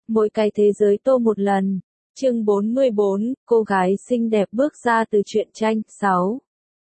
Mỗi cái thế giới tô một lần. Chương 44, cô gái xinh đẹp bước ra từ truyện tranh. 6.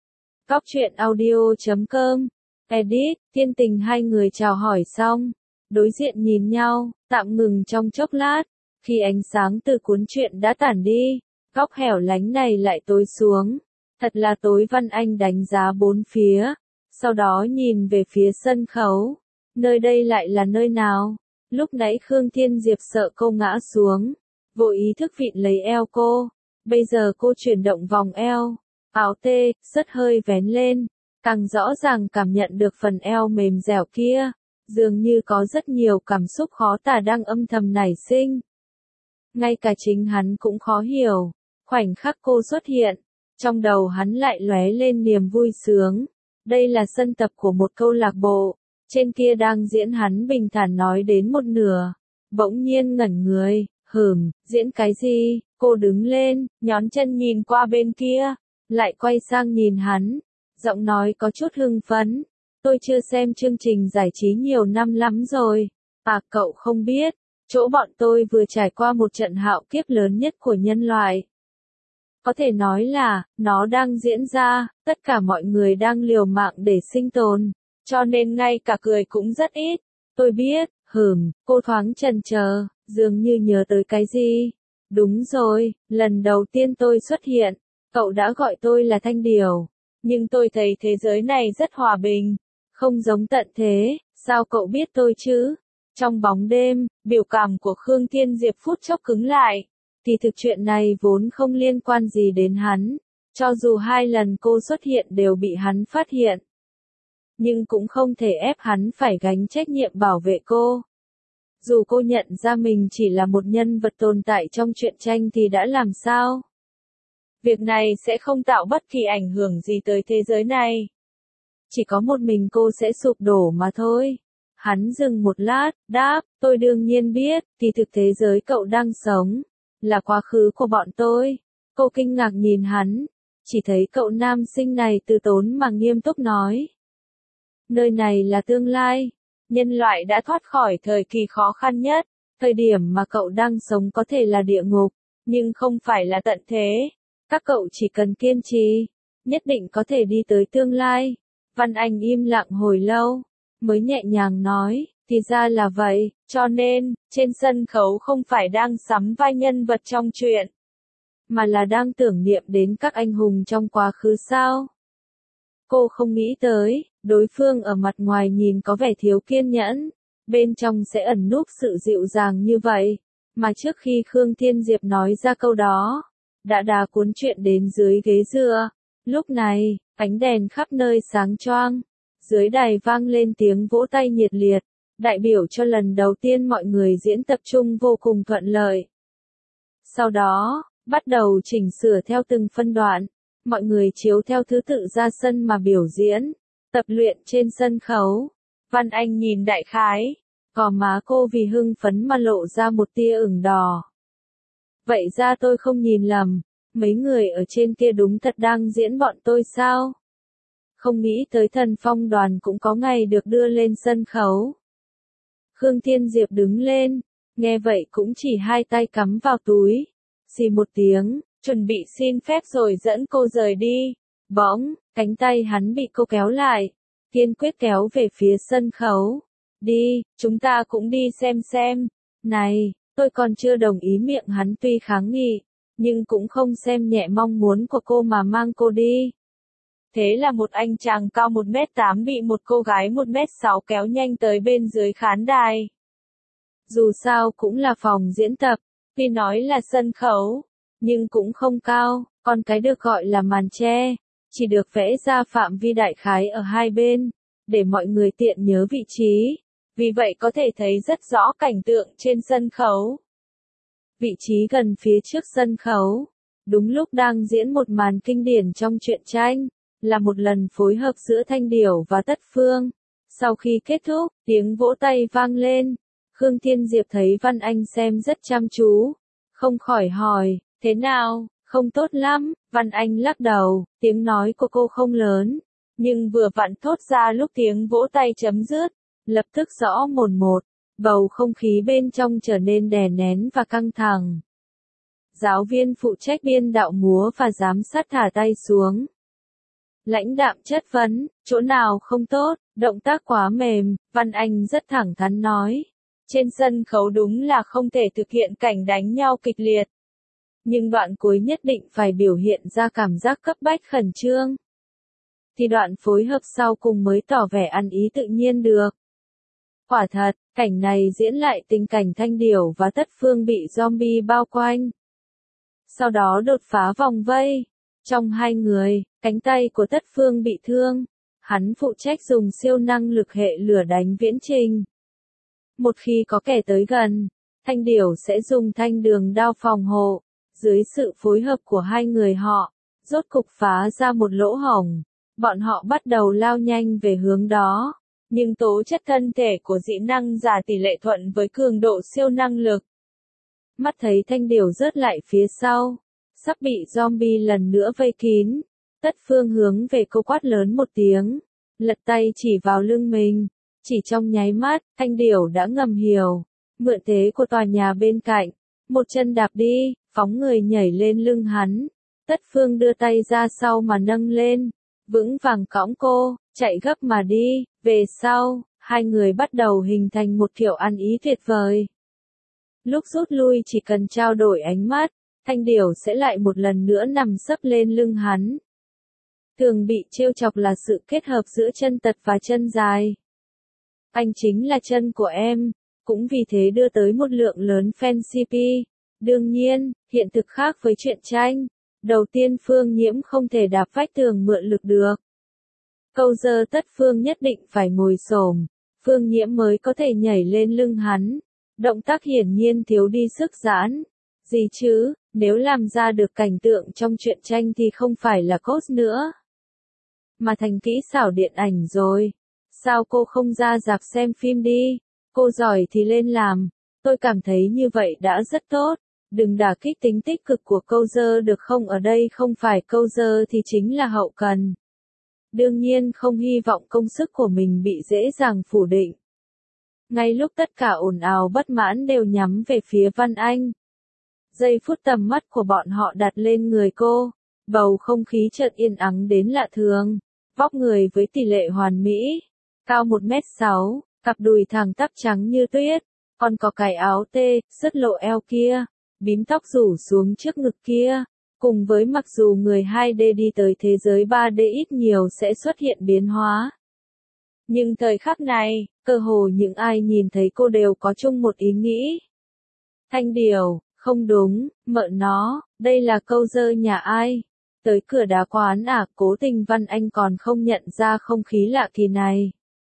Góc truyện audio.com. Edit, Thiên Tình. Hai người chào hỏi xong, đối diện nhìn nhau, tạm ngừng trong chốc lát. Khi ánh sáng từ cuốn truyện đã tản đi, góc hẻo lánh này lại tối xuống. Thật là tối. Văn Anh đánh giá bốn phía, sau đó nhìn về phía sân khấu. Nơi đây lại là nơi nào? Lúc nãy Khương Thiên Diệp sợ cô ngã xuống, vô ý thức vịn lấy eo cô. Bây giờ cô chuyển động vòng eo, áo tê, sứt hơi vén lên, càng rõ ràng cảm nhận được phần eo mềm dẻo kia. Dường như có rất nhiều cảm xúc khó tả đang âm thầm nảy sinh. Ngay cả chính hắn cũng khó hiểu. Khoảnh khắc cô xuất hiện, trong đầu hắn lại lóe lên niềm vui sướng. Đây là sân tập của một câu lạc bộ. Trên kia đang diễn. Hắn bình thản nói đến một nửa, bỗng nhiên ngẩn người. Diễn cái gì? Cô đứng lên, nhón chân nhìn qua bên kia, lại quay sang nhìn hắn, giọng nói có chút hưng phấn. Tôi chưa xem chương trình giải trí nhiều năm lắm rồi. À, cậu không biết, chỗ bọn tôi vừa trải qua một trận hạo kiếp lớn nhất của nhân loại. Có thể nói là, nó đang diễn ra, tất cả mọi người đang liều mạng để sinh tồn, cho nên ngay cả cười cũng rất ít. Tôi biết. Cô thoáng chần chờ, dường như nhớ tới cái gì. Đúng rồi, lần đầu tiên tôi xuất hiện, cậu đã gọi tôi là Thanh Điều. Nhưng tôi thấy thế giới này rất hòa bình, không giống tận thế. Sao cậu biết tôi chứ? Trong bóng đêm, biểu cảm của Khương Thiên Diệp phút chốc cứng lại. Thì thực chuyện này vốn không liên quan gì đến hắn, cho dù 2 lần cô xuất hiện đều bị hắn phát hiện. Nhưng cũng không thể ép hắn phải gánh trách nhiệm bảo vệ cô. Dù cô nhận ra mình chỉ là một nhân vật tồn tại trong truyện tranh thì đã làm sao? Việc này sẽ không tạo bất kỳ ảnh hưởng gì tới thế giới này. Chỉ có một mình cô sẽ sụp đổ mà thôi. Hắn dừng một lát, đáp, tôi đương nhiên biết, thì thực thế giới cậu đang sống là quá khứ của bọn tôi. Cô kinh ngạc nhìn hắn, chỉ thấy cậu nam sinh này từ tốn mà nghiêm túc nói. Nơi này là tương lai. Nhân loại đã thoát khỏi thời kỳ khó khăn nhất. Thời điểm mà cậu đang sống có thể là địa ngục, nhưng không phải là tận thế. Các cậu chỉ cần kiên trì, nhất định có thể đi tới tương lai. Văn Anh im lặng hồi lâu, mới nhẹ nhàng nói, thì ra là vậy, cho nên, trên sân khấu không phải đang sắm vai nhân vật trong truyện, mà là đang tưởng niệm đến các anh hùng trong quá khứ sao? Cô không nghĩ tới, đối phương ở mặt ngoài nhìn có vẻ thiếu kiên nhẫn, bên trong sẽ ẩn núp sự dịu dàng như vậy. Mà trước khi Khương Thiên Diệp nói ra câu đó, đã đá cuốn truyện đến dưới ghế dựa. Lúc này, ánh đèn khắp nơi sáng choang, dưới đài vang lên tiếng vỗ tay nhiệt liệt, đại biểu cho lần đầu tiên mọi người diễn tập trung vô cùng thuận lợi. Sau đó, bắt đầu chỉnh sửa theo từng phân đoạn. Mọi người chiếu theo thứ tự ra sân mà biểu diễn, tập luyện trên sân khấu. Văn Anh nhìn đại khái, gò má cô vì hưng phấn mà lộ ra một tia ửng đỏ. Vậy ra tôi không nhìn lầm, mấy người ở trên kia đúng thật đang diễn bọn tôi sao? Không nghĩ tới Thần Phong đoàn cũng có ngày được đưa lên sân khấu. Khương Thiên Diệp đứng lên, nghe vậy cũng chỉ 2 tay cắm vào túi, xì một tiếng. Chuẩn bị xin phép rồi dẫn cô rời đi. Bỗng, cánh tay hắn bị cô kéo lại, kiên quyết kéo về phía sân khấu. Đi, chúng ta cũng đi xem. Này, tôi còn chưa đồng ý. Miệng hắn tuy kháng nghị, nhưng cũng không xem nhẹ mong muốn của cô mà mang cô đi. Thế là một anh chàng cao 1m8 bị một cô gái 1m6 kéo nhanh tới bên dưới khán đài. Dù sao cũng là phòng diễn tập, tuy nói là sân khấu, nhưng cũng không cao, còn cái được gọi là màn che, chỉ được vẽ ra phạm vi đại khái ở hai bên, để mọi người tiện nhớ vị trí, vì vậy có thể thấy rất rõ cảnh tượng trên sân khấu. Vị trí gần phía trước sân khấu, đúng lúc đang diễn một màn kinh điển trong truyện tranh, là một lần phối hợp giữa Thanh Điểu và Tất Phương. Sau khi kết thúc, tiếng vỗ tay vang lên, Khương Thiên Diệp thấy Văn Anh xem rất chăm chú, không khỏi hỏi, thế nào, không tốt lắm. Văn Anh lắc đầu, tiếng nói của cô không lớn, nhưng vừa vặn thốt ra lúc tiếng vỗ tay chấm dứt, lập tức rõ mồn một. Bầu không khí bên trong trở nên đè nén và căng thẳng. Giáo viên phụ trách biên đạo múa và giám sát thả tay xuống. Lãnh đạm chất vấn, chỗ nào không tốt, động tác quá mềm, Văn Anh rất thẳng thắn nói. Trên sân khấu đúng là không thể thực hiện cảnh đánh nhau kịch liệt. Nhưng đoạn cuối nhất định phải biểu hiện ra cảm giác cấp bách khẩn trương. Thì đoạn phối hợp sau cùng mới tỏ vẻ ăn ý tự nhiên được. Quả thật, cảnh này diễn lại tình cảnh Thanh Điểu và Tất Phương bị zombie bao quanh. Sau đó đột phá vòng vây. Trong hai người, cánh tay của Tất Phương bị thương. Hắn phụ trách dùng siêu năng lực hệ lửa đánh viễn trình. Một khi có kẻ tới gần, Thanh Điểu sẽ dùng thanh đường đao phòng hộ. Dưới sự phối hợp của hai người họ, rốt cục phá ra một lỗ hổng. Bọn họ bắt đầu lao nhanh về hướng đó. Nhưng tố chất thân thể của dị năng giả tỷ lệ thuận với cường độ siêu năng lực. Mắt thấy Thanh Điểu rớt lại phía sau, sắp bị zombie lần nữa vây kín. Tất Phương hướng về cô quát lớn một tiếng, lật tay chỉ vào lưng mình. Chỉ trong nháy mắt, Thanh Điểu đã ngầm hiểu, mượn thế của tòa nhà bên cạnh, một chân đạp đi, phóng người nhảy lên lưng hắn. Tất Phương đưa tay ra sau mà nâng lên, vững vàng cõng cô, chạy gấp mà đi. Về sau, hai người bắt đầu hình thành một kiểu ăn ý tuyệt vời. Lúc rút lui chỉ cần trao đổi ánh mắt, Thanh Điểu sẽ lại một lần nữa nằm sấp lên lưng hắn. Thường bị trêu chọc là sự kết hợp giữa chân tật và chân dài. Anh chính là chân của em, cũng vì thế đưa tới một lượng lớn fan CP. Đương nhiên, hiện thực khác với truyện tranh. Đầu tiên Phương Nhiễm không thể đạp vách tường mượn lực được. Câu giờ Tất Phương nhất định phải ngồi xổm, Phương Nhiễm mới có thể nhảy lên lưng hắn. Động tác hiển nhiên thiếu đi sức giãn. Gì chứ, nếu làm ra được cảnh tượng trong truyện tranh thì không phải là cos nữa, mà thành kỹ xảo điện ảnh rồi. Sao cô không ra rạp xem phim đi? Cô giỏi thì lên làm. Tôi cảm thấy như vậy đã rất tốt. Đừng đả kích tính tích cực của câu dơ được không? Ở đây không phải câu dơ thì chính là hậu cần. Đương nhiên không hy vọng công sức của mình bị dễ dàng phủ định. Ngay lúc tất cả ồn ào bất mãn đều nhắm về phía Văn Anh. Giây phút tầm mắt của bọn họ đặt lên người cô, bầu không khí chợt yên ắng đến lạ thường. Vóc người với tỷ lệ hoàn mỹ, cao 1m6, cặp đùi thẳng tắp trắng như tuyết, còn có cái áo tê, sứt lộ eo kia, bím tóc rủ xuống trước ngực kia, cùng với mặc dù người 2D đi tới thế giới 3D ít nhiều sẽ xuất hiện biến hóa. Nhưng thời khắc này, cơ hồ những ai nhìn thấy cô đều có chung một ý nghĩ. Thanh Điểu, không đúng, mợ nó, đây là câu dơ nhà ai? Tới cửa đá quán à? Cố Tình Văn Anh còn không nhận ra không khí lạ kỳ này.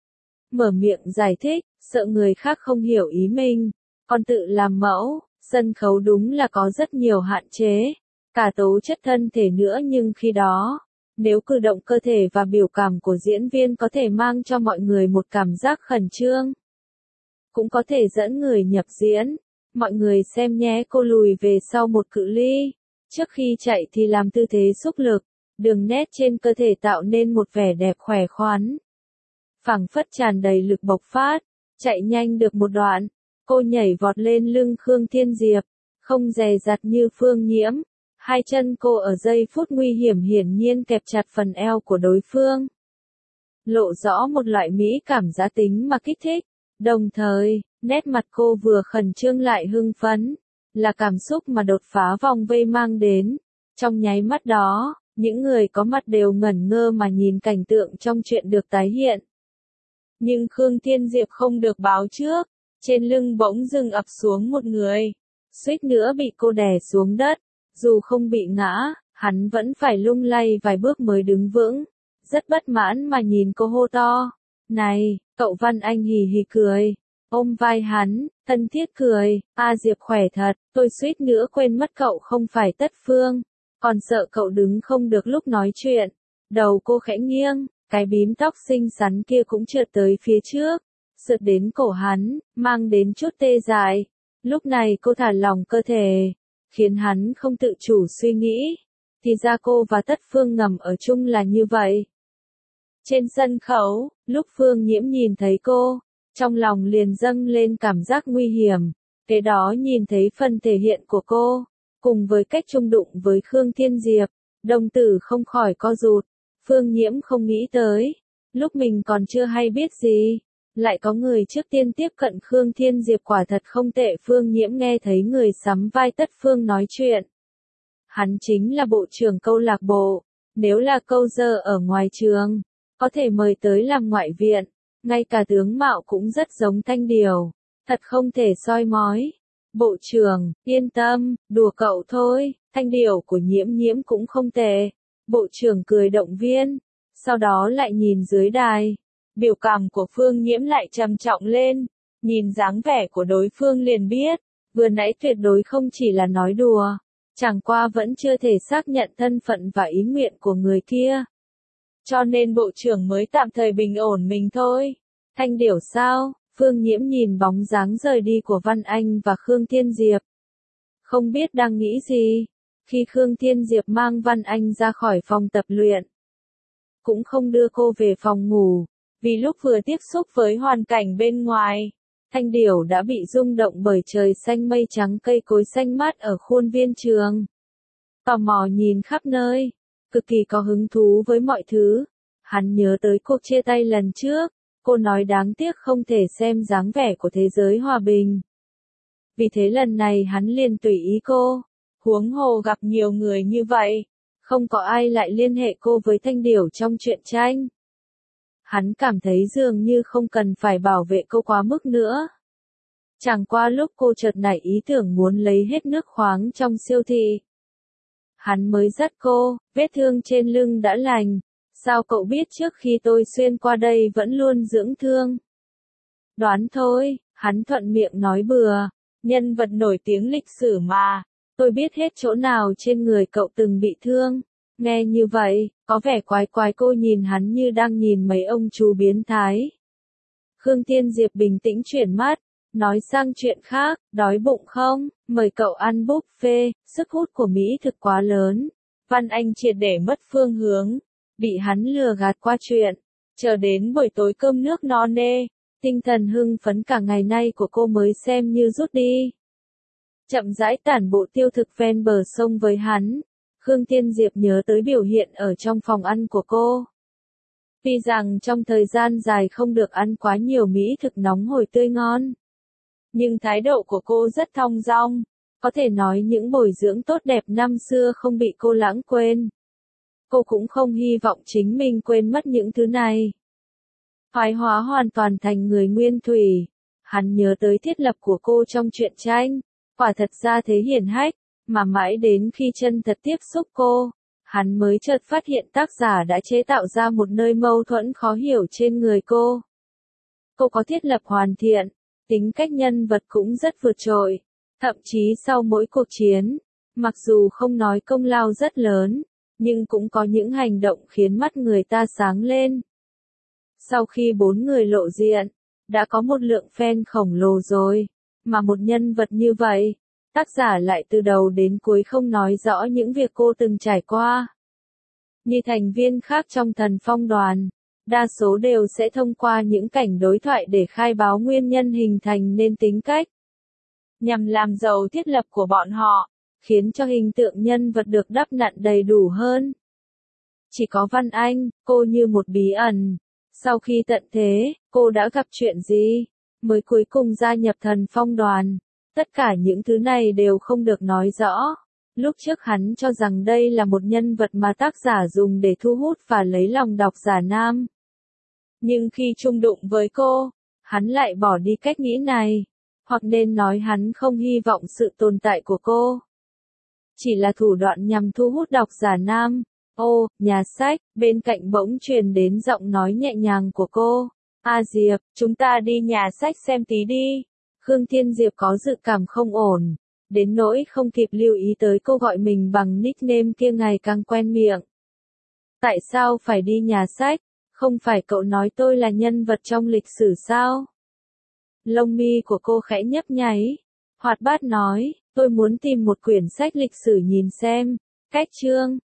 Mở miệng giải thích, sợ người khác không hiểu ý mình, còn tự làm mẫu, sân khấu đúng là có rất nhiều hạn chế, cả tố chất thân thể nữa, nhưng khi đó, nếu cử động cơ thể và biểu cảm của diễn viên có thể mang cho mọi người một cảm giác khẩn trương, cũng có thể dẫn người nhập diễn. Mọi người xem nhé, cô lùi về sau một cự ly. Trước khi chạy thì làm tư thế xúc lực, đường nét trên cơ thể tạo nên một vẻ đẹp khỏe khoắn. Phảng phất tràn đầy lực bộc phát, chạy nhanh được một đoạn, cô nhảy vọt lên lưng Khương Thiên Diệp, không dè dặt như Phương Nhiễm. Hai chân cô ở giây phút nguy hiểm hiển nhiên kẹp chặt phần eo của đối phương, lộ rõ một loại mỹ cảm giá tính mà kích thích. Đồng thời, nét mặt cô vừa khẩn trương lại hưng phấn, là cảm xúc mà đột phá vòng vây mang đến. Trong nháy mắt đó, những người có mặt đều ngẩn ngơ mà nhìn cảnh tượng trong truyện được tái hiện. Nhưng Khương Thiên Diệp không được báo trước, trên lưng bỗng dưng ập xuống một người, suýt nữa bị cô đè xuống đất. Dù không bị ngã, hắn vẫn phải lung lay vài bước mới đứng vững, rất bất mãn mà nhìn cô hô to. Này, cậu Văn Anh hì hì cười, ôm vai hắn, thân thiết cười, a Diệp khỏe thật, tôi suýt nữa quên mất cậu không phải Tất Phương, còn sợ cậu đứng không được lúc nói chuyện. Đầu cô khẽ nghiêng, cái bím tóc xinh xắn kia cũng trượt tới phía trước, sượt đến cổ hắn, mang đến chút tê dại. Lúc này cô thả lỏng cơ thể, khiến hắn không tự chủ suy nghĩ, thì ra cô và Tất Phương ngầm ở chung là như vậy. Trên sân khấu, lúc Phương Nhiễm nhìn thấy cô, Trong lòng liền dâng lên cảm giác nguy hiểm, kế đó nhìn thấy phần thể hiện của cô, cùng với cách chung đụng với Khương Thiên Diệp, đồng tử không khỏi co rụt. Phương Nhiễm không nghĩ tới, lúc mình còn chưa hay biết gì, lại có người trước tiên tiếp cận Khương Thiên Diệp, quả thật không tệ. Phương Nhiễm nghe thấy người sắm vai Tất Phương nói chuyện. Hắn chính là bộ trưởng câu lạc bộ, nếu là câu giờ ở ngoài trường, có thể mời tới làm ngoại viện, ngay cả tướng mạo cũng rất giống Thanh Điều, thật không thể soi mói. Bộ trưởng, yên tâm, đùa cậu thôi, Thanh Điều của Nhiễm Nhiễm cũng không tệ. Bộ trưởng cười động viên, sau đó lại nhìn dưới đài. Biểu cảm của Phương Nhiễm lại trầm trọng lên, nhìn dáng vẻ của đối phương liền biết, vừa nãy tuyệt đối không chỉ là nói đùa, chẳng qua vẫn chưa thể xác nhận thân phận và ý nguyện của người kia. Cho nên bộ trưởng mới tạm thời bình ổn mình thôi. Thanh Điểu sao? Phương Nhiễm nhìn bóng dáng rời đi của Văn Anh và Khương Thiên Diệp. Không biết đang nghĩ gì, khi Khương Thiên Diệp mang Văn Anh ra khỏi phòng tập luyện, cũng không đưa cô về phòng ngủ, vì lúc vừa tiếp xúc với hoàn cảnh bên ngoài, Thanh Điểu đã bị rung động bởi trời xanh mây trắng, cây cối xanh mát ở khuôn viên trường. Tò mò nhìn khắp nơi, cực kỳ có hứng thú với mọi thứ. Hắn nhớ tới cuộc chia tay lần trước, cô nói đáng tiếc không thể xem dáng vẻ của thế giới hòa bình. Vì thế lần này hắn liền tùy ý cô, huống hồ gặp nhiều người như vậy, không có ai lại liên hệ cô với Thanh Điểu trong truyện tranh. Hắn cảm thấy dường như không cần phải bảo vệ cô quá mức nữa. Chẳng qua lúc cô chợt nảy ý tưởng muốn lấy hết nước khoáng trong siêu thị, hắn mới dắt cô, vết thương trên lưng đã lành. Sao cậu biết trước khi tôi xuyên qua đây vẫn luôn dưỡng thương? Đoán thôi, hắn thuận miệng nói bừa, nhân vật nổi tiếng lịch sử mà, tôi biết hết chỗ nào trên người cậu từng bị thương. Nghe như vậy, có vẻ quái quái, cô nhìn hắn như đang nhìn mấy ông chú biến thái. Khương Thiên Diệp bình tĩnh chuyển mắt, nói sang chuyện khác, đói bụng không? Mời cậu ăn buffet, sức hút của Mỹ thực quá lớn. Văn Anh triệt để mất phương hướng, bị hắn lừa gạt qua chuyện, chờ đến buổi tối cơm nước no nê, tinh thần hưng phấn cả ngày nay của cô mới xem như rút đi. Chậm rãi tản bộ tiêu thực ven bờ sông với hắn, Khương Thiên Diệp nhớ tới biểu hiện ở trong phòng ăn của cô. Tuy rằng trong thời gian dài không được ăn quá nhiều mỹ thực nóng hổi tươi ngon, nhưng thái độ của cô rất thong dong, có thể nói những bồi dưỡng tốt đẹp năm xưa không bị cô lãng quên. Cô cũng không hy vọng chính mình quên mất những thứ này. Thoái hóa hoàn toàn thành người nguyên thủy. Hắn nhớ tới thiết lập của cô trong truyện tranh, quả thật ra thế hiển hách, mà mãi đến khi chân thật tiếp xúc cô, hắn mới chợt phát hiện tác giả đã chế tạo ra một nơi mâu thuẫn khó hiểu trên người cô. Cô có thiết lập hoàn thiện, tính cách nhân vật cũng rất vượt trội, thậm chí sau mỗi cuộc chiến, mặc dù không nói công lao rất lớn, nhưng cũng có những hành động khiến mắt người ta sáng lên. Sau khi 4 người lộ diện, đã có một lượng fan khổng lồ rồi, mà một nhân vật như vậy, tác giả lại từ đầu đến cuối không nói rõ những việc cô từng trải qua. Như thành viên khác trong Thần Phong đoàn, đa số đều sẽ thông qua những cảnh đối thoại để khai báo nguyên nhân hình thành nên tính cách, nhằm làm giàu thiết lập của bọn họ, khiến cho hình tượng nhân vật được đắp nặn đầy đủ hơn. Chỉ có Văn Anh, cô như một bí ẩn. Sau khi tận thế, cô đã gặp chuyện gì, mới cuối cùng gia nhập Thần Phong đoàn. Tất cả những thứ này đều không được nói rõ. Lúc trước hắn cho rằng đây là một nhân vật mà tác giả dùng để thu hút và lấy lòng độc giả nam. Nhưng khi chung đụng với cô, hắn lại bỏ đi cách nghĩ này. Hoặc nên nói hắn không hy vọng sự tồn tại của cô chỉ là thủ đoạn nhằm thu hút độc giả nam. Ô, nhà sách, bên cạnh bỗng truyền đến giọng nói nhẹ nhàng của cô. A Diệp, chúng ta đi nhà sách xem tí đi. Khương Thiên Diệp có dự cảm không ổn, đến nỗi không kịp lưu ý tới cô gọi mình bằng nickname kia ngày càng quen miệng. Tại sao phải đi nhà sách? Không phải cậu nói tôi là nhân vật trong lịch sử sao? Lông mi của cô khẽ nhấp nháy, hoạt bát nói, tôi muốn tìm một quyển sách lịch sử nhìn xem. Cách chương